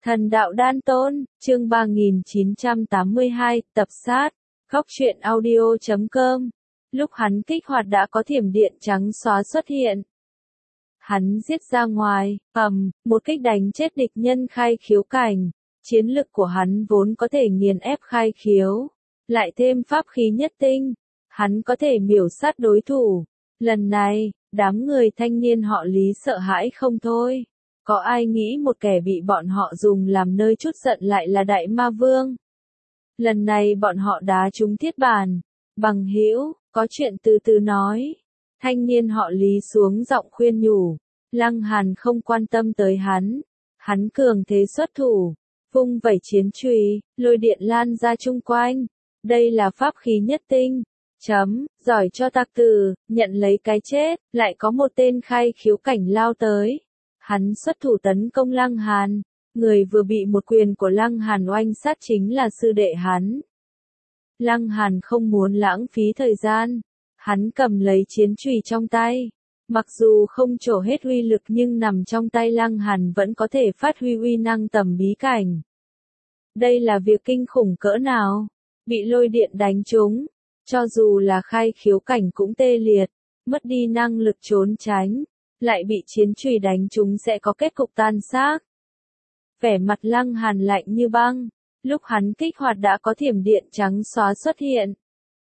Thần đạo đan tôn, chương 3982, tập sát, góc truyện audio.com. Lúc hắn kích hoạt đã có thiểm điện trắng xóa xuất hiện. Hắn giết ra ngoài, một kích đánh chết địch nhân khai khiếu cảnh. Chiến lực của hắn vốn có thể nghiền ép khai khiếu. Lại thêm pháp khí nhất tinh. Hắn có thể miểu sát đối thủ. Lần này, đám người thanh niên họ Lý sợ hãi không thôi. Có ai nghĩ một kẻ bị bọn họ dùng làm nơi trút giận lại là đại ma vương? Lần này bọn họ đá trúng thiết bàn. Bằng hữu, có chuyện từ từ nói. Thanh niên họ Lý xuống giọng khuyên nhủ. Lăng Hàn không quan tâm tới hắn. Hắn cường thế xuất thủ. Vung vẩy chiến chùy, lôi điện lan ra chung quanh. Đây là pháp khí nhất tinh. Giỏi cho tặc tử, nhận lấy cái chết. Lại có một tên khai khiếu cảnh lao tới. Hắn xuất thủ tấn công Lăng Hàn. Người vừa bị một quyền của Lăng Hàn oanh sát chính là sư đệ hắn. Lăng Hàn không muốn lãng phí thời gian. Hắn cầm lấy chiến chùy trong tay. Mặc dù không trổ hết uy lực nhưng nằm trong tay Lăng Hàn vẫn có thể phát huy uy năng tầm bí cảnh. Đây là việc kinh khủng cỡ nào? Bị lôi điện đánh trúng. Cho dù là khai khiếu cảnh cũng tê liệt. Mất đi năng lực trốn tránh. Lại bị chiến chùy đánh trúng sẽ có kết cục tan xác. Vẻ mặt Lăng Hàn lạnh như băng. Lúc hắn kích hoạt đã có thiểm điện trắng xóa xuất hiện.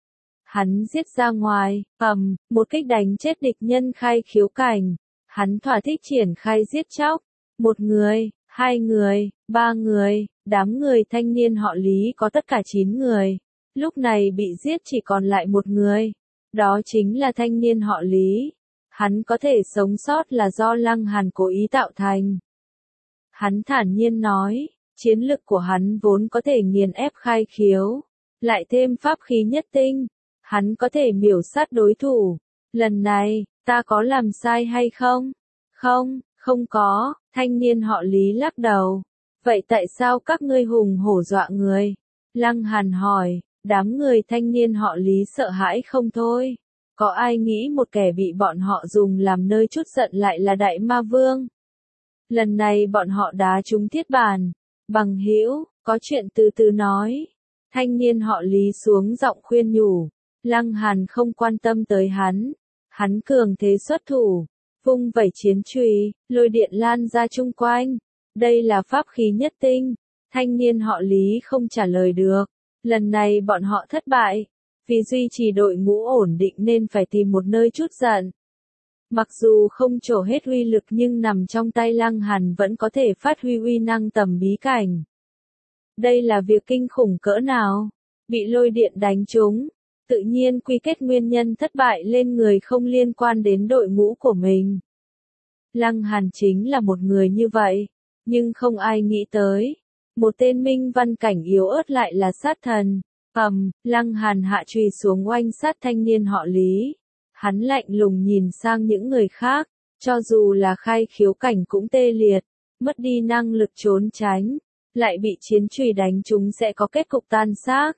Hắn giết ra ngoài, một kích đánh chết địch nhân khai khiếu cảnh. Hắn thỏa thích triển khai giết chóc. Một người, hai người, ba người, đám người thanh niên họ Lý có tất cả 9 người. Lúc này bị giết chỉ còn lại một người. Đó chính là thanh niên họ Lý. Hắn có thể sống sót là do Lăng Hàn cố ý tạo thành. Hắn thản nhiên nói, chiến lực của hắn vốn có thể nghiền ép khai khiếu. Lại thêm pháp khí nhất tinh. Hắn có thể miểu sát đối thủ. Lần này, ta có làm sai hay không? Không có, thanh niên họ Lý lắc đầu. Vậy tại sao các ngươi hùng hổ dọa người? Lăng Hàn hỏi, đám người thanh niên họ Lý sợ hãi không thôi. Có ai nghĩ một kẻ bị bọn họ dùng làm nơi trút giận lại là đại ma vương? Lần này bọn họ đá trúng thiết bàn. Bằng hữu, có chuyện từ từ nói. Thanh niên họ Lý xuống giọng khuyên nhủ. Lăng Hàn không quan tâm tới hắn. Hắn cường thế xuất thủ. Vung vẩy chiến chùy, lôi điện lan ra chung quanh. Đây là pháp khí nhất tinh. Thanh niên họ Lý không trả lời được. Lần này bọn họ thất bại. Vì duy trì đội ngũ ổn định nên phải tìm một nơi trút giận. Mặc dù không trổ hết uy lực nhưng nằm trong tay Lăng Hàn vẫn có thể phát huy uy năng tầm bí cảnh. Đây là việc kinh khủng cỡ nào? Bị lôi điện đánh trúng. Tự nhiên quy kết nguyên nhân thất bại lên người không liên quan đến đội ngũ của mình. Lăng Hàn chính là một người như vậy. Nhưng không ai nghĩ tới. Một tên minh văn cảnh yếu ớt lại là sát thần. Lăng Hàn hạ chùy xuống oanh sát thanh niên họ Lý. Hắn lạnh lùng nhìn sang những người khác. Cho dù là khai khiếu cảnh cũng tê liệt. Mất đi năng lực trốn tránh. Lại bị chiến chùy đánh trúng sẽ có kết cục tan xác.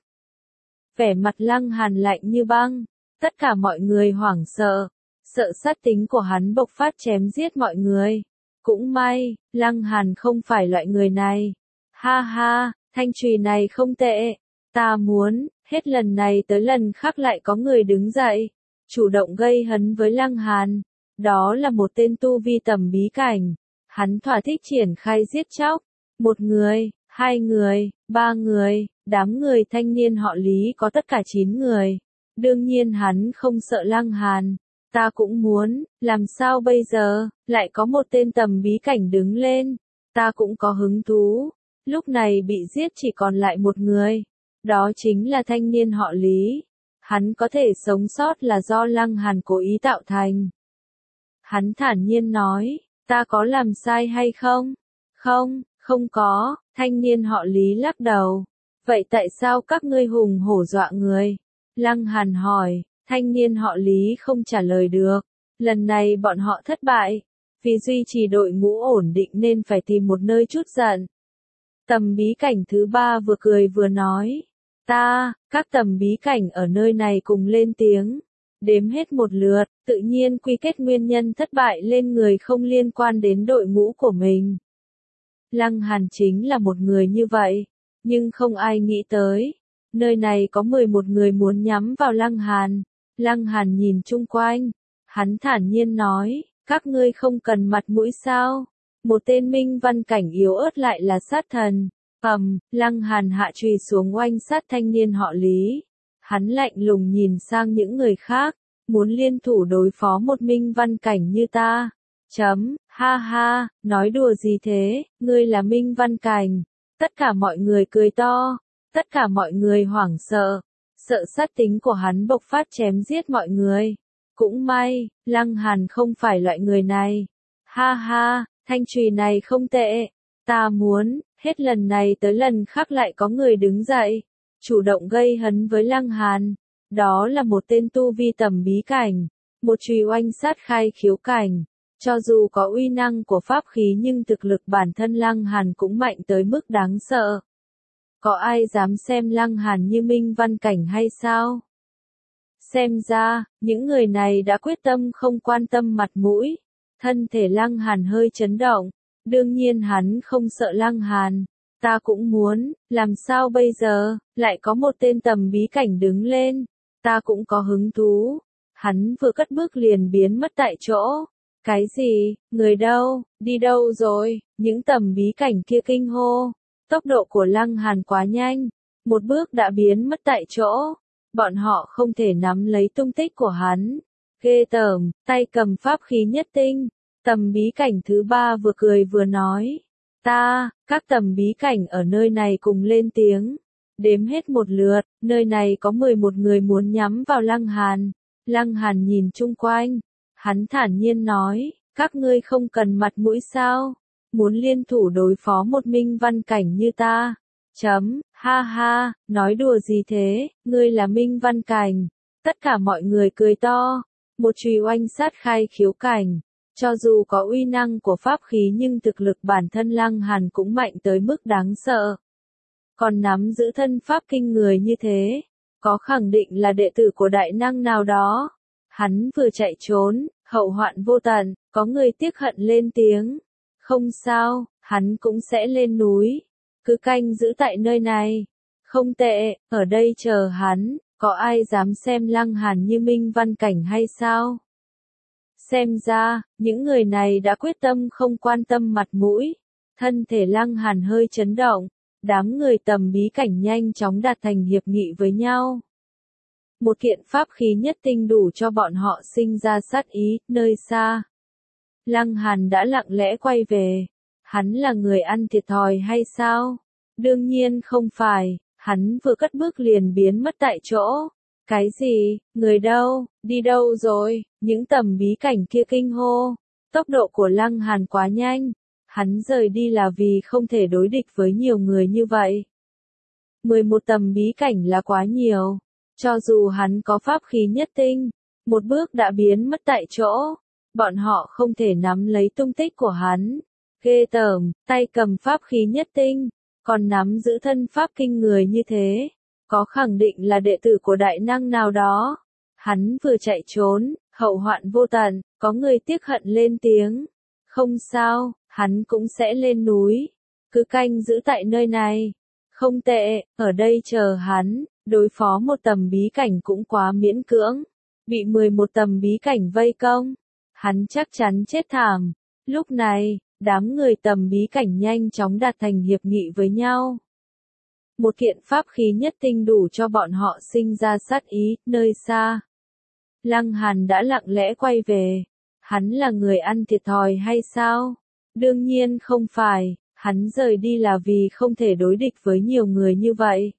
Vẻ mặt Lăng Hàn lạnh như băng. Tất cả mọi người hoảng sợ. Sợ sát tính của hắn bộc phát chém giết mọi người. Cũng may, Lăng Hàn không phải loại người này. Ha ha, thanh chùy này không tệ. Ta muốn, hết lần này tới lần khác lại có người đứng dậy. Chủ động gây hấn với Lăng Hàn. Đó là một tên tu vi tầm bí cảnh. Hắn thỏa thích triển khai giết chóc. Một người, hai người, ba người, đám người thanh niên họ Lý có tất cả 9 người. Đương nhiên hắn không sợ Lăng Hàn. Ta cũng muốn, làm sao bây giờ, lại có một tên tầm bí cảnh đứng lên. Ta cũng có hứng thú. Lúc này bị giết chỉ còn lại một người. Đó chính là thanh niên họ Lý. Hắn có thể sống sót là do Lăng Hàn cố ý tạo thành. Hắn thản nhiên nói, ta có làm sai hay không? Không có, thanh niên họ Lý lắc đầu. Vậy tại sao các ngươi hùng hổ dọa người? Lăng Hàn hỏi, thanh niên họ Lý không trả lời được. Lần này bọn họ thất bại. Vì duy trì đội ngũ ổn định nên phải tìm một nơi trút giận. Tầm bí cảnh thứ 3 vừa cười vừa nói. Các tầm bí cảnh ở nơi này cùng lên tiếng. Đếm hết một lượt, tự nhiên quy kết nguyên nhân thất bại lên người không liên quan đến đội ngũ của mình. Lăng Hàn chính là một người như vậy, nhưng không ai nghĩ tới. Nơi này có 11 người muốn nhắm vào Lăng Hàn. Lăng Hàn nhìn chung quanh, hắn thản nhiên nói, các ngươi không cần mặt mũi sao? Một tên minh văn cảnh yếu ớt lại là sát thần. Lăng Hàn hạ chùy xuống oanh sát thanh niên họ Lý. Hắn lạnh lùng nhìn sang những người khác, muốn liên thủ đối phó một minh văn cảnh như ta. Ha ha, nói đùa gì thế, ngươi là minh văn cảnh. Tất cả mọi người cười to, tất cả mọi người hoảng sợ, sợ sát tính của hắn bộc phát chém giết mọi người. Cũng may, Lăng Hàn không phải loại người này. Ha ha, thanh chùy này không tệ, ta muốn, hết lần này tới lần khác lại có người đứng dậy, chủ động gây hấn với Lăng Hàn. Đó là một tên tu vi tầm bí cảnh, một chùy oanh sát khai khiếu cảnh. Cho dù có uy năng của pháp khí nhưng thực lực bản thân Lăng Hàn cũng mạnh tới mức đáng sợ. Có ai dám xem Lăng Hàn như minh văn cảnh hay sao? Xem ra, những người này đã quyết tâm không quan tâm mặt mũi. Thân thể Lăng Hàn hơi chấn động. Đương nhiên hắn không sợ Lăng Hàn. Ta cũng muốn, làm sao bây giờ, lại có một tên tầm bí cảnh đứng lên. Ta cũng có hứng thú. Hắn vừa cất bước liền biến mất tại chỗ. Cái gì, người đâu, đi đâu rồi, những tầm bí cảnh kia kinh hô. Tốc độ của Lăng Hàn quá nhanh, một bước đã biến mất tại chỗ. Bọn họ không thể nắm lấy tung tích của hắn. Ghê tởm, tay cầm pháp khí nhất tinh. Tầm bí cảnh thứ 3 vừa cười vừa nói. Các tầm bí cảnh ở nơi này cùng lên tiếng. Đếm hết một lượt, nơi này có 11 người muốn nhắm vào Lăng Hàn. Lăng Hàn nhìn chung quanh. Hắn thản nhiên nói, các ngươi không cần mặt mũi sao? Muốn liên thủ đối phó một minh văn cảnh như ta. Ha ha, nói đùa gì thế, ngươi là minh văn cảnh. Tất cả mọi người cười to. Một chùy oanh sát khai khiếu cảnh. Cho dù có uy năng của pháp khí nhưng thực lực bản thân Lăng Hàn cũng mạnh tới mức đáng sợ. Còn nắm giữ thân pháp kinh người như thế, có khẳng định là đệ tử của đại năng nào đó. Hắn vừa chạy trốn, hậu hoạn vô tận, có người tiếc hận lên tiếng. Không sao, hắn cũng sẽ lên núi. Cứ canh giữ tại nơi này. Không tệ, ở đây chờ hắn, có ai dám xem Lăng Hàn như minh văn cảnh hay sao? Xem ra, những người này đã quyết tâm không quan tâm mặt mũi. Thân thể Lăng Hàn hơi chấn động. Đám người tầm bí cảnh nhanh chóng đạt thành hiệp nghị với nhau. Một kiện pháp khí nhất tinh đủ cho bọn họ sinh ra sát ý, nơi xa. Lăng Hàn đã lặng lẽ quay về. Hắn là người ăn thiệt thòi hay sao? Đương nhiên không phải, hắn vừa cất bước liền biến mất tại chỗ. Cái gì, người đâu, đi đâu rồi, những tầm bí cảnh kia kinh hô. Tốc độ của Lăng Hàn quá nhanh. Hắn rời đi là vì không thể đối địch với nhiều người như vậy. 11 tầm bí cảnh là quá nhiều. Cho dù hắn có pháp khí nhất tinh, một bước đã biến mất tại chỗ. Bọn họ không thể nắm lấy tung tích của hắn. Ghê tởm, tay cầm pháp khí nhất tinh, còn nắm giữ thân pháp kinh người như thế. Có khẳng định là đệ tử của đại năng nào đó. Hắn vừa chạy trốn, hậu hoạn vô tận, có người tiếc hận lên tiếng. Không sao, hắn cũng sẽ lên núi. Cứ canh giữ tại nơi này. Không tệ, ở đây chờ hắn. Đối phó một tầm bí cảnh cũng quá miễn cưỡng. Bị 11 tầm bí cảnh vây công. Hắn chắc chắn chết thảm. Lúc này, đám người tầm bí cảnh nhanh chóng đạt thành hiệp nghị với nhau. Một kiện pháp khí nhất tinh đủ cho bọn họ sinh ra sát ý, nơi xa. Lăng Hàn đã lặng lẽ quay về. Hắn là người ăn thiệt thòi hay sao? Đương nhiên không phải, hắn rời đi là vì không thể đối địch với nhiều người như vậy.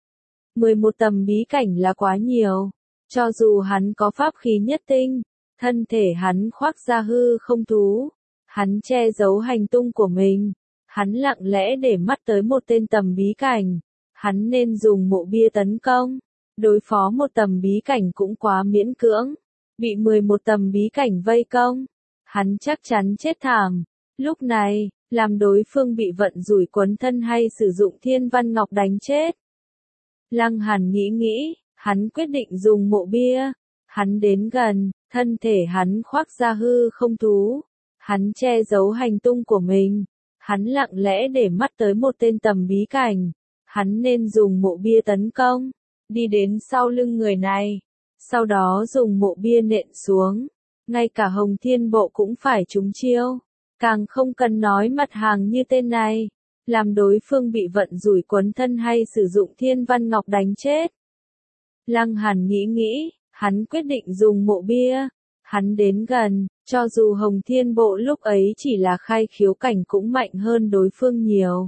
11 tầm bí cảnh là quá nhiều. Cho dù hắn có pháp khí nhất tinh, thân thể hắn khoác ra hư không thú. Hắn che giấu hành tung của mình. Hắn lặng lẽ để mắt tới một tên tầm bí cảnh. Hắn nên dùng mộ bia tấn công. Đối phó một tầm bí cảnh cũng quá miễn cưỡng. Bị 11 tầm bí cảnh vây công. Hắn chắc chắn chết thảm. Lúc này, làm đối phương bị vận rủi quấn thân hay sử dụng thiên văn ngọc đánh chết. Lăng Hàn nghĩ, hắn quyết định dùng mộ bia. Hắn đến gần, thân thể hắn khoác ra hư không thú. Hắn che giấu hành tung của mình. Hắn lặng lẽ để mắt tới một tên tầm bí cảnh. Hắn nên dùng mộ bia tấn công, đi đến sau lưng người này, sau đó dùng mộ bia nện xuống. Ngay cả Hồng Thiên Bộ cũng phải trúng chiêu. Càng không cần nói mặt hàng như tên này, làm đối phương bị vận rủi quấn thân hay sử dụng Thiên Văn Ngọc đánh chết. Lăng Hàn nghĩ, hắn quyết định dùng mộ bia. Hắn đến gần, cho dù Hồng Thiên Bộ lúc ấy chỉ là khai khiếu cảnh cũng mạnh hơn đối phương nhiều.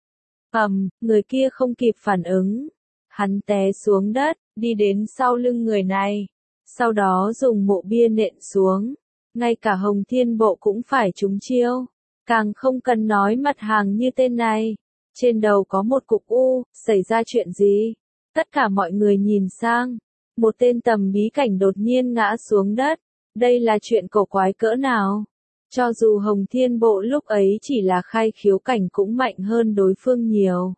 Người kia không kịp phản ứng. Hắn té xuống đất, đi đến sau lưng người này. Sau đó dùng mộ bia nện xuống. Ngay cả Hồng Thiên Bộ cũng phải trúng chiêu. Càng không cần nói mặt hàng như tên này. Trên đầu có một cục u, xảy ra chuyện gì? Tất cả mọi người nhìn sang. Một tên tầm bí cảnh đột nhiên ngã xuống đất. Đây là chuyện cổ quái cỡ nào? Cho dù Hồng Thiên Bộ lúc ấy chỉ là khai khiếu cảnh cũng mạnh hơn đối phương nhiều.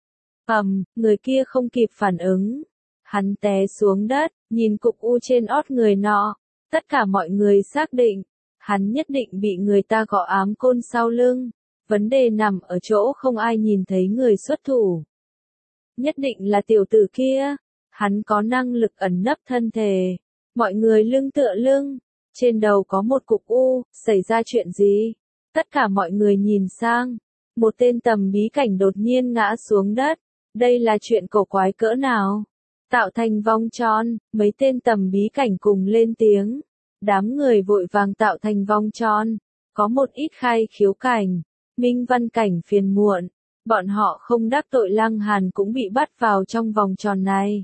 Người kia không kịp phản ứng. Hắn té xuống đất, nhìn cục u trên ót người nọ. Tất cả mọi người xác định, hắn nhất định bị người ta gõ ám côn sau lưng. Vấn đề nằm ở chỗ không ai nhìn thấy người xuất thủ. Nhất định là tiểu tử kia. Hắn có năng lực ẩn nấp thân thể. Mọi người lưng tựa lưng. Trên đầu có một cục u, xảy ra chuyện gì? Tất cả mọi người nhìn sang. Một tên tầm bí cảnh đột nhiên ngã xuống đất. Đây là chuyện cổ quái cỡ nào? Tạo thành vòng tròn, mấy tên tầm bí cảnh cùng lên tiếng. Đám người vội vàng tạo thành vòng tròn. Có một ít khai khiếu cảnh, minh văn cảnh phiền muộn. Bọn họ không đắc tội Lăng Hàn cũng bị bắt vào trong vòng tròn này.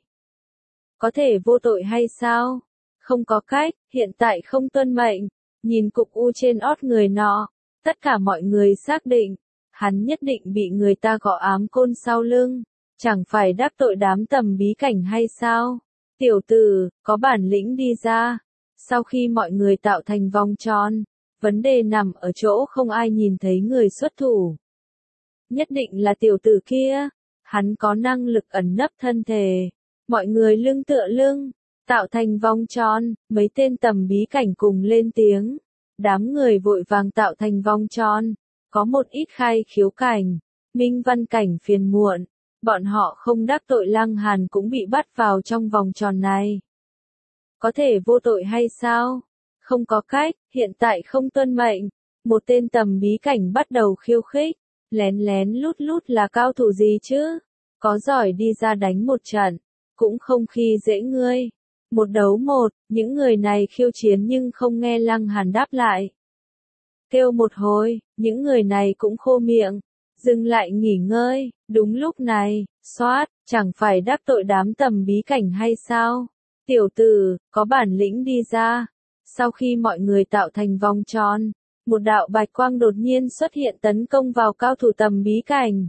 Có thể vô tội hay sao? Không có cách, hiện tại không tuân mệnh. Nhìn cục u trên ót người nọ, tất cả mọi người xác định, hắn nhất định bị người ta gõ ám côn sau lưng. Chẳng phải đắc tội đám tầm bí cảnh hay sao? Tiểu tử, có bản lĩnh đi ra. Sau khi mọi người tạo thành vòng tròn, vấn đề nằm ở chỗ không ai nhìn thấy người xuất thủ. Nhất định là tiểu tử kia. Hắn có năng lực ẩn nấp thân thể. Mọi người lưng tựa lưng. Tạo thành vòng tròn, mấy tên tầm bí cảnh cùng lên tiếng. Đám người vội vàng tạo thành vòng tròn. Có một ít khai khiếu cảnh, minh văn cảnh phiền muộn. Bọn họ không đắc tội Lăng Hàn cũng bị bắt vào trong vòng tròn này. Có thể vô tội hay sao? Không có cách, hiện tại không tuân mệnh. Một tên tầm bí cảnh bắt đầu khiêu khích. Lén lén lút lút là cao thủ gì chứ? Có giỏi đi ra đánh một trận. Cũng không khi dễ ngươi. Một đấu một, những người này khiêu chiến nhưng không nghe Lăng Hàn đáp lại. Kêu một hồi, những người này cũng khô miệng. Dừng lại nghỉ ngơi, đúng lúc này, xoát, chẳng phải đắc tội đám tầm bí cảnh hay sao? Tiểu tử, có bản lĩnh đi ra. Sau khi mọi người tạo thành vòng tròn, một đạo bạch quang đột nhiên xuất hiện tấn công vào cao thủ tầm bí cảnh.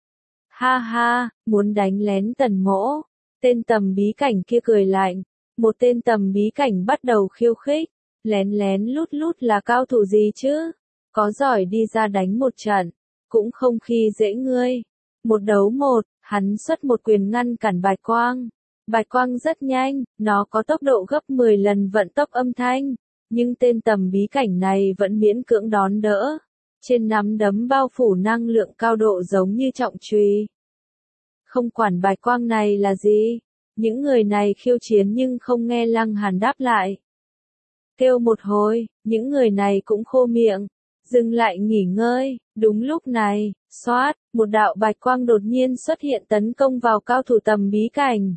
Ha ha, muốn đánh lén Tần Mỗ. Tên tầm bí cảnh kia cười lạnh. Một tên tầm bí cảnh bắt đầu khiêu khích. Lén lén lút lút là cao thủ gì chứ? Có giỏi đi ra đánh một trận. Cũng không khi dễ ngươi. Một đấu một, hắn xuất một quyền ngăn cản bạch quang. Bạch quang rất nhanh, nó có tốc độ gấp 10 lần vận tốc âm thanh. Nhưng tên tầm bí cảnh này vẫn miễn cưỡng đón đỡ. Trên nắm đấm bao phủ năng lượng cao độ giống như trọng chùy. Không quản bạch quang này là gì. Những người này khiêu chiến nhưng không nghe Lăng Hàn đáp lại. Kêu một hồi, những người này cũng khô miệng. Dừng lại nghỉ ngơi, đúng lúc này, xoát, một đạo bạch quang đột nhiên xuất hiện tấn công vào cao thủ tầm bí cảnh.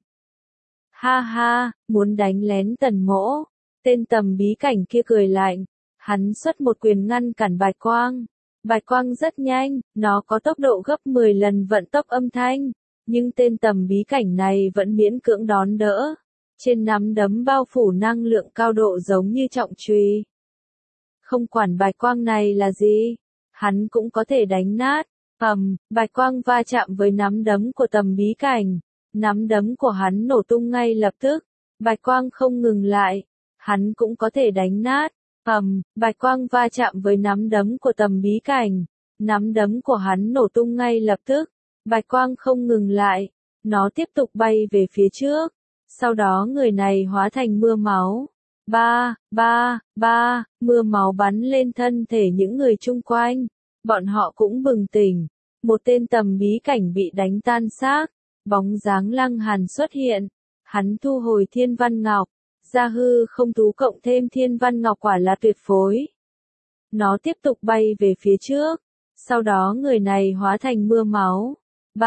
Ha ha, muốn đánh lén Tần Mỗ. Tên tầm bí cảnh kia cười lạnh. Hắn xuất một quyền ngăn cản bạch quang. Bạch quang rất nhanh, nó có tốc độ gấp 10 lần vận tốc âm thanh. Nhưng tên tầm bí cảnh này vẫn miễn cưỡng đón đỡ. Trên nắm đấm bao phủ năng lượng cao độ giống như trọng chùy. Không quản bạch quang này là gì, hắn cũng có thể đánh nát. Bạch quang va chạm với nắm đấm của tầm bí cảnh. Nắm đấm của hắn nổ tung ngay lập tức. Bạch quang không ngừng lại. Hắn cũng có thể đánh nát. Bạch quang va chạm với nắm đấm của tầm bí cảnh. Nắm đấm của hắn nổ tung ngay lập tức. Bạch quang không ngừng lại. Nó tiếp tục bay về phía trước. Sau đó người này hóa thành mưa máu. Mưa máu bắn lên thân thể những người chung quanh. bọn họ cũng bừng tỉnh. Một tên tầm bí cảnh bị đánh tan xác, bóng dáng Lăng Hàn xuất hiện. Hắn thu hồi Thiên Văn Ngọc, ra hư không tú cộng thêm Thiên Văn Ngọc quả là tuyệt phối. Nó tiếp tục bay về phía trước, sau đó người này hóa thành mưa máu.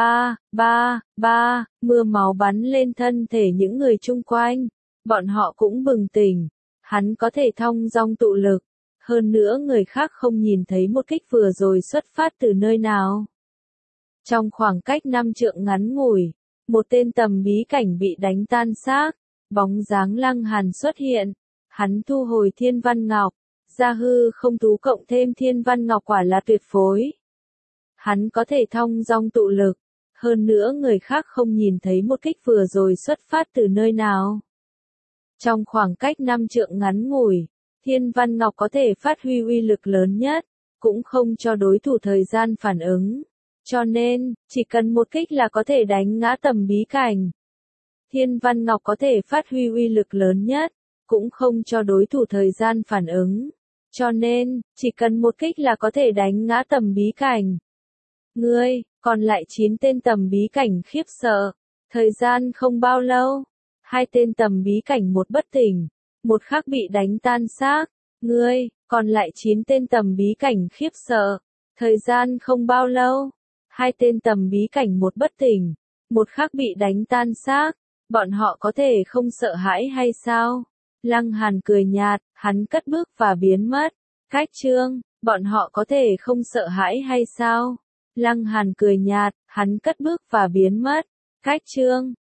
Mưa máu bắn lên thân thể những người chung quanh, bọn họ cũng bừng tỉnh. Hắn có thể thong dong tụ lực, hơn nữa người khác không nhìn thấy một kích vừa rồi xuất phát từ nơi nào. Trong khoảng cách 5 trượng ngắn ngủi, một tên tầm bí cảnh bị đánh tan xác, bóng dáng Lăng Hàn xuất hiện. Hắn thu hồi Thiên Văn Ngọc, ra hư không tú cộng thêm Thiên Văn Ngọc quả là tuyệt phối. Hắn có thể thong dong tụ lực, hơn nữa người khác không nhìn thấy một kích vừa rồi xuất phát từ nơi nào. Trong khoảng cách 5 trượng ngắn ngủi, Thiên Văn Ngọc có thể phát huy uy lực lớn nhất, cũng không cho đối thủ thời gian phản ứng. Cho nên, chỉ cần một kích là có thể đánh ngã tầm bí cảnh. Thiên Văn Ngọc có thể phát huy uy lực lớn nhất, cũng không cho đối thủ thời gian phản ứng. Cho nên, chỉ cần một kích là có thể đánh ngã tầm bí cảnh. Ngươi, còn lại 9 tên tầm bí cảnh khiếp sợ. Thời gian không bao lâu, 2 tên tầm bí cảnh một bất tỉnh, một khác bị đánh tan xác. Ngươi, còn lại 9 tên tầm bí cảnh khiếp sợ. Thời gian không bao lâu, 2 tên tầm bí cảnh một bất tỉnh, một khác bị đánh tan xác. Bọn họ có thể không sợ hãi hay sao? Lăng Hàn cười nhạt, hắn cất bước và biến mất. Cách chương, bọn họ có thể không sợ hãi hay sao? Lăng Hàn cười nhạt, hắn cất bước và biến mất. Cách chương.